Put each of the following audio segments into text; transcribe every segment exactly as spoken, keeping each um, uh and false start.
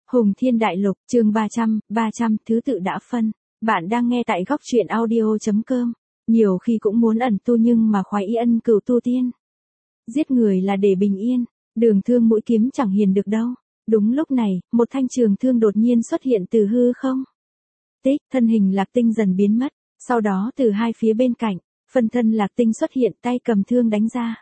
Hùng Thiên Đại Lục, chương ba trăm, ba trăm, thứ tự đã phân. Bạn đang nghe tại góc truyện audio.com. Nhiều khi cũng muốn ẩn tu nhưng mà khoái y ân cửu tu tiên. Giết người là để bình yên, đường thương mũi kiếm chẳng hiền được đâu. Đúng lúc này, một thanh trường thương đột nhiên xuất hiện từ hư không. Tích, thân hình Lạc Tinh dần biến mất, sau đó từ hai phía bên cạnh, phân thân Lạc Tinh xuất hiện tay cầm thương đánh ra.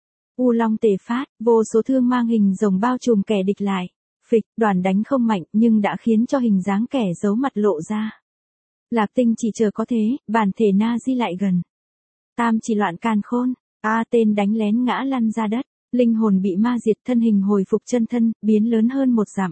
U Long tề phát, vô số thương mang hình rồng bao trùm kẻ địch lại. Phịch, đoàn đánh không mạnh nhưng đã khiến cho hình dáng kẻ giấu mặt lộ ra. Lạc Tinh chỉ chờ có thế, bản thể Na Di lại gần. Tam chỉ loạn càn khôn, A tên đánh lén ngã lăn ra đất, linh hồn bị ma diệt, thân hình hồi phục chân thân, biến lớn hơn một dặm.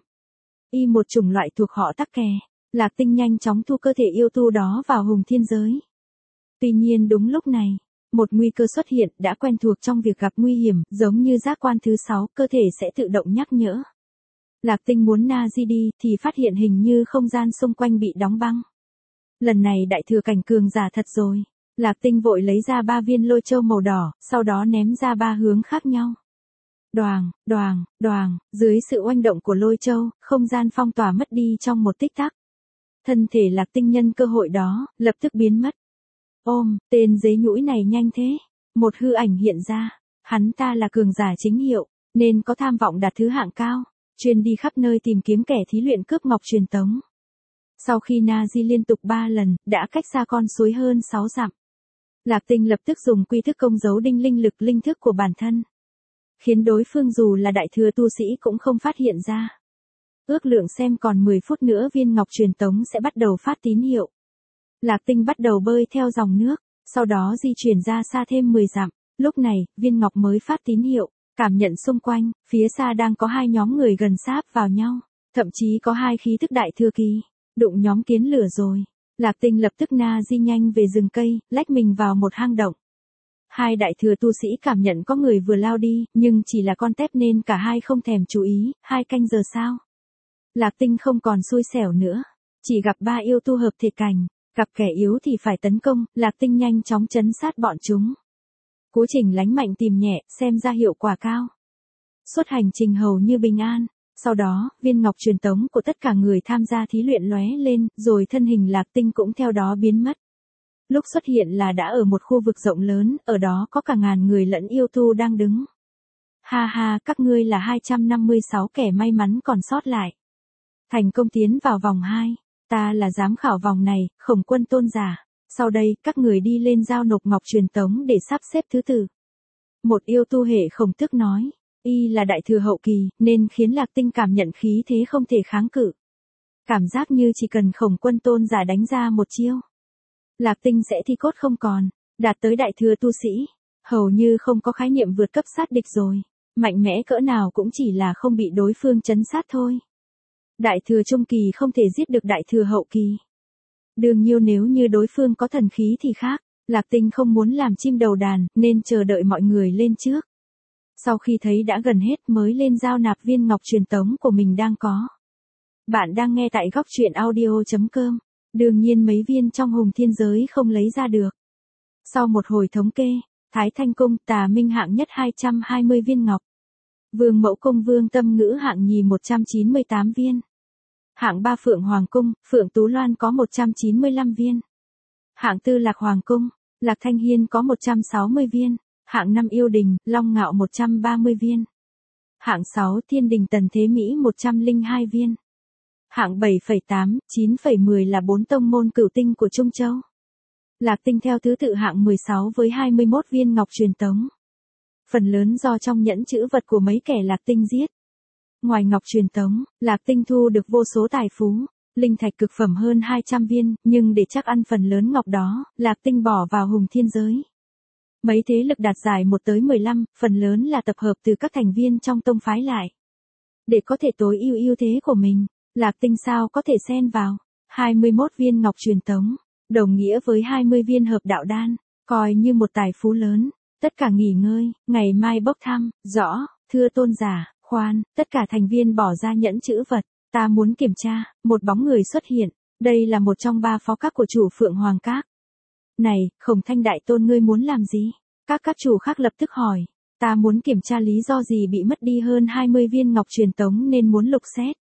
Y một chủng loại thuộc họ Tắc Kè, Lạc Tinh nhanh chóng thu cơ thể yêu tu đó vào hùng thiên giới. Tuy nhiên đúng lúc này, một nguy cơ xuất hiện, đã quen thuộc trong việc gặp nguy hiểm, giống như giác quan thứ sáu, cơ thể sẽ tự động nhắc nhở. Lạc Tinh muốn Na Di đi thì phát hiện hình như không gian xung quanh bị đóng băng. Lần này đại thừa cảnh cường giả thật rồi. Lạc Tinh vội lấy ra ba viên lôi châu màu đỏ, sau đó ném ra ba hướng khác nhau. Đoàng, đoàng, đoàng, dưới sự oanh động của lôi châu, không gian phong tỏa mất đi trong một tích tắc. Thân thể Lạc Tinh nhân cơ hội đó, lập tức biến mất. Ôm, tên dế nhũi này nhanh thế. Một hư ảnh hiện ra, hắn ta là cường giả chính hiệu, nên có tham vọng đạt thứ hạng cao. Chuyên đi khắp nơi tìm kiếm kẻ thí luyện cướp ngọc truyền tống. Sau khi Na Di liên tục ba lần, đã cách xa con suối hơn sáu dặm. Lạc Tinh lập tức dùng quy thức công giấu đinh linh lực linh thức của bản thân. Khiến đối phương dù là đại thừa tu sĩ cũng không phát hiện ra. Ước lượng xem còn mười phút nữa viên ngọc truyền tống sẽ bắt đầu phát tín hiệu. Lạc Tinh bắt đầu bơi theo dòng nước, sau đó di chuyển ra xa thêm mười dặm. Lúc này, viên ngọc mới phát tín hiệu. Cảm nhận xung quanh, phía xa đang có hai nhóm người gần sáp vào nhau, thậm chí có hai khí thức đại thừa kỳ, đụng nhóm kiến lửa rồi. Lạc Tinh lập tức Na Di nhanh về rừng cây, lách mình vào một hang động. Hai đại thừa tu sĩ cảm nhận có người vừa lao đi, nhưng chỉ là con tép nên cả hai không thèm chú ý, hai canh giờ sau. Lạc Tinh không còn xui xẻo nữa, chỉ gặp ba yêu tu hợp thể cảnh, gặp kẻ yếu thì phải tấn công, Lạc Tinh nhanh chóng trấn sát bọn chúng. Cố trình lánh mạnh tìm nhẹ, xem ra hiệu quả cao. Suốt hành trình hầu như bình an, sau đó, viên ngọc truyền tống của tất cả người tham gia thí luyện lóe lên, rồi thân hình Lạc Tinh cũng theo đó biến mất. Lúc xuất hiện là đã ở một khu vực rộng lớn, ở đó có cả ngàn người lẫn yêu tu đang đứng. Ha ha, các ngươi là hai trăm năm mươi sáu kẻ may mắn còn sót lại. Thành công tiến vào vòng hai, ta là giám khảo vòng này, Khổng Quân tôn giả. Sau đây, các người đi lên giao nộp ngọc truyền tống để sắp xếp thứ tự. Một yêu tu hệ Khổng Tước nói, y là đại thừa hậu kỳ, nên khiến Lạc Tinh cảm nhận khí thế không thể kháng cự. Cảm giác như chỉ cần Khổng Quân tôn giả đánh ra một chiêu. Lạc Tinh sẽ thi cốt không còn, đạt tới đại thừa tu sĩ, hầu như không có khái niệm vượt cấp sát địch rồi. Mạnh mẽ cỡ nào cũng chỉ là không bị đối phương trấn sát thôi. Đại thừa trung kỳ không thể giết được đại thừa hậu kỳ. Đương nhiên nếu như đối phương có thần khí thì khác, Lạc Tinh không muốn làm chim đầu đàn, nên chờ đợi mọi người lên trước. Sau khi thấy đã gần hết mới lên giao nạp viên ngọc truyền tống của mình đang có. Bạn đang nghe tại góc truyện audio.com, đương nhiên mấy viên trong hùng thiên giới không lấy ra được. Sau một hồi thống kê, Thái Thanh Cung Tà Minh hạng nhất hai trăm hai mươi viên ngọc. Vương Mẫu Cung Vương Tâm Ngữ hạng nhì một trăm chín mươi tám viên. Hạng ba Phượng Hoàng Cung, Phượng Tú Loan có một trăm chín mươi lăm viên. Hạng tư Lạc Hoàng Cung, Lạc Thanh Hiên có một trăm sáu mươi viên. Hạng năm Yêu Đình, Long Ngạo một trăm ba mươi viên. Hạng sáu Thiên Đình Tần Thế Mỹ một trăm lẻ hai viên. Hạng bảy phẩy tám, chín phẩy mười là bốn tông môn cửu tinh của Trung Châu. Lạc Tinh theo thứ tự hạng mười sáu với hai mươi mốt viên ngọc truyền tống. Phần lớn do trong nhẫn chữ vật của mấy kẻ Lạc Tinh giết. Ngoài ngọc truyền tống, Lạc Tinh thu được vô số tài phú, linh thạch cực phẩm hơn hai trăm viên, nhưng để chắc ăn phần lớn ngọc đó, Lạc Tinh bỏ vào hùng thiên giới. Mấy thế lực đạt giải một tới mười lăm, phần lớn là tập hợp từ các thành viên trong tông phái lại. Để có thể tối ưu ưu thế của mình, Lạc Tinh sao có thể xen vào. hai mươi mốt viên ngọc truyền tống, đồng nghĩa với hai mươi viên hợp đạo đan, coi như một tài phú lớn. Tất cả nghỉ ngơi, ngày mai bốc thăm, rõ, thưa tôn giả, khoan, tất cả thành viên bỏ ra nhẫn chữ vật, ta muốn kiểm tra. Một bóng người xuất hiện, đây là một trong ba phó các của chủ Phượng Hoàng Các. Này, Khổng Thanh đại tôn ngươi muốn làm gì? Các các chủ khác lập tức hỏi, ta muốn kiểm tra lý do gì bị mất đi hơn hai mươi viên ngọc truyền tống nên muốn lục xét.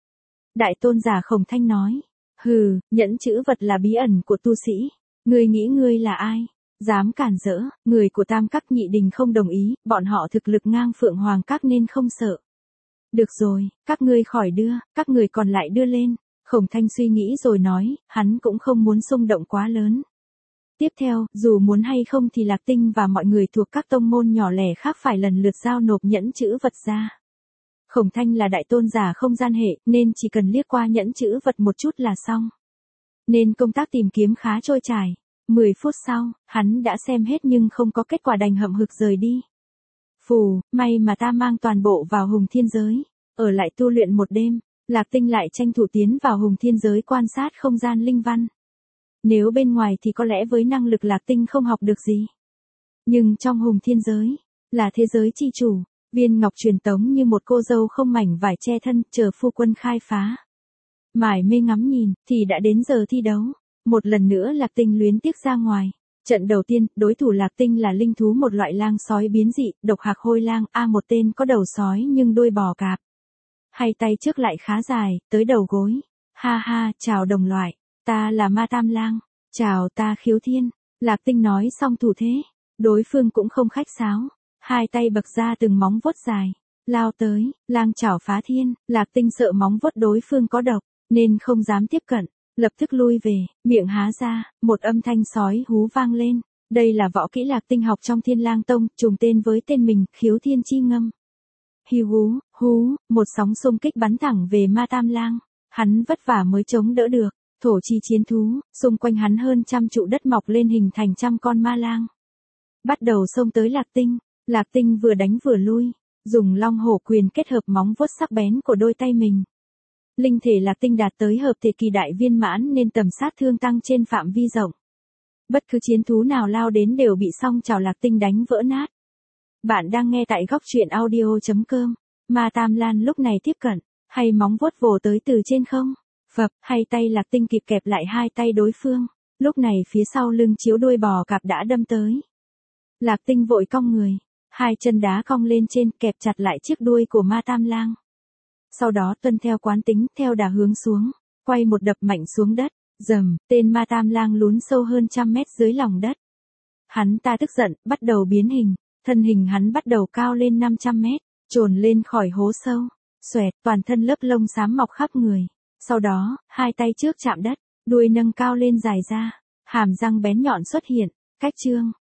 Đại tôn giả Khổng Thanh nói. Hừ, nhẫn chữ vật là bí ẩn của tu sĩ. Ngươi nghĩ ngươi là ai? Dám cản rỡ, người của Tam Các Nhị Đình không đồng ý, bọn họ thực lực ngang Phượng Hoàng Các nên không sợ. Được rồi, các ngươi khỏi đưa, các người còn lại đưa lên. Khổng Thanh suy nghĩ rồi nói, hắn cũng không muốn xung động quá lớn. Tiếp theo, dù muốn hay không thì Lạc Tinh và mọi người thuộc các tông môn nhỏ lẻ khác phải lần lượt giao nộp nhẫn chữ vật ra. Khổng Thanh là đại tôn giả không gian hệ, nên chỉ cần liếc qua nhẫn chữ vật một chút là xong. Nên công tác tìm kiếm khá trôi chảy. mười phút sau, hắn đã xem hết nhưng không có kết quả đành hậm hực rời đi. Phù, may mà ta mang toàn bộ vào Hùng Thiên Giới. Ở lại tu luyện một đêm, Lạc Tinh lại tranh thủ tiến vào Hùng Thiên Giới quan sát không gian linh văn. Nếu bên ngoài thì có lẽ với năng lực Lạc Tinh không học được gì. Nhưng trong Hùng Thiên Giới, là thế giới chi chủ, Viên Ngọc truyền tống như một cô dâu không mảnh vải che thân, chờ phu quân khai phá. Mải mê ngắm nhìn, thì đã đến giờ thi đấu. Một lần nữa Lạc Tinh luyến tiếc ra ngoài. Trận đầu tiên, đối thủ Lạc Tinh là linh thú một loại lang sói biến dị, độc hạc hôi lang, a một tên có đầu sói nhưng đuôi bò cạp. Hai tay trước lại khá dài, tới đầu gối. Ha ha, chào đồng loại, ta là Ma Tam Lang. Chào ta Khiếu Thiên. Lạc Tinh nói xong thủ thế. Đối phương cũng không khách sáo. Hai tay bật ra từng móng vuốt dài. Lao tới, lang chảo phá thiên. Lạc Tinh sợ móng vuốt đối phương có độc, nên không dám tiếp cận. Lập tức lui về, miệng há ra, một âm thanh sói hú vang lên. Đây là võ kỹ Lạc Tinh học trong Thiên Lang Tông, trùng tên với tên mình, Khiếu Thiên Chi Ngâm. Hi hú, hú, một sóng xung kích bắn thẳng về Ma Tam Lang. Hắn vất vả mới chống đỡ được. Thổ chi chiến thú, xung quanh hắn hơn trăm trụ đất mọc lên hình thành trăm con ma lang. Bắt đầu xông tới Lạc Tinh. Lạc Tinh vừa đánh vừa lui, dùng long hổ quyền kết hợp móng vuốt sắc bén của đôi tay mình. Linh thể Lạc Tinh đạt tới hợp thể kỳ đại viên mãn nên tầm sát thương tăng trên phạm vi rộng. Bất cứ chiến thú nào lao đến đều bị song chảo Lạc Tinh đánh vỡ nát. Bạn đang nghe tại góc truyện audio chấm com. Ma Tam Lan lúc này tiếp cận, hay móng vuốt vồ tới từ trên không? Phập, hay tay Lạc Tinh kịp kẹp lại hai tay đối phương. Lúc này phía sau lưng chiếu đuôi bò cạp đã đâm tới. Lạc Tinh vội cong người, hai chân đá cong lên trên kẹp chặt lại chiếc đuôi của Ma Tam Lang. Sau đó tuân theo quán tính, theo đà hướng xuống, quay một đập mạnh xuống đất, rầm, tên Ma Tam Lang lún sâu hơn trăm mét dưới lòng đất. Hắn ta tức giận, bắt đầu biến hình, thân hình hắn bắt đầu cao lên năm trăm mét, trồn lên khỏi hố sâu, xoẹt, toàn thân lớp lông xám mọc khắp người. Sau đó, hai tay trước chạm đất, đuôi nâng cao lên dài ra, hàm răng bén nhọn xuất hiện, cách chương,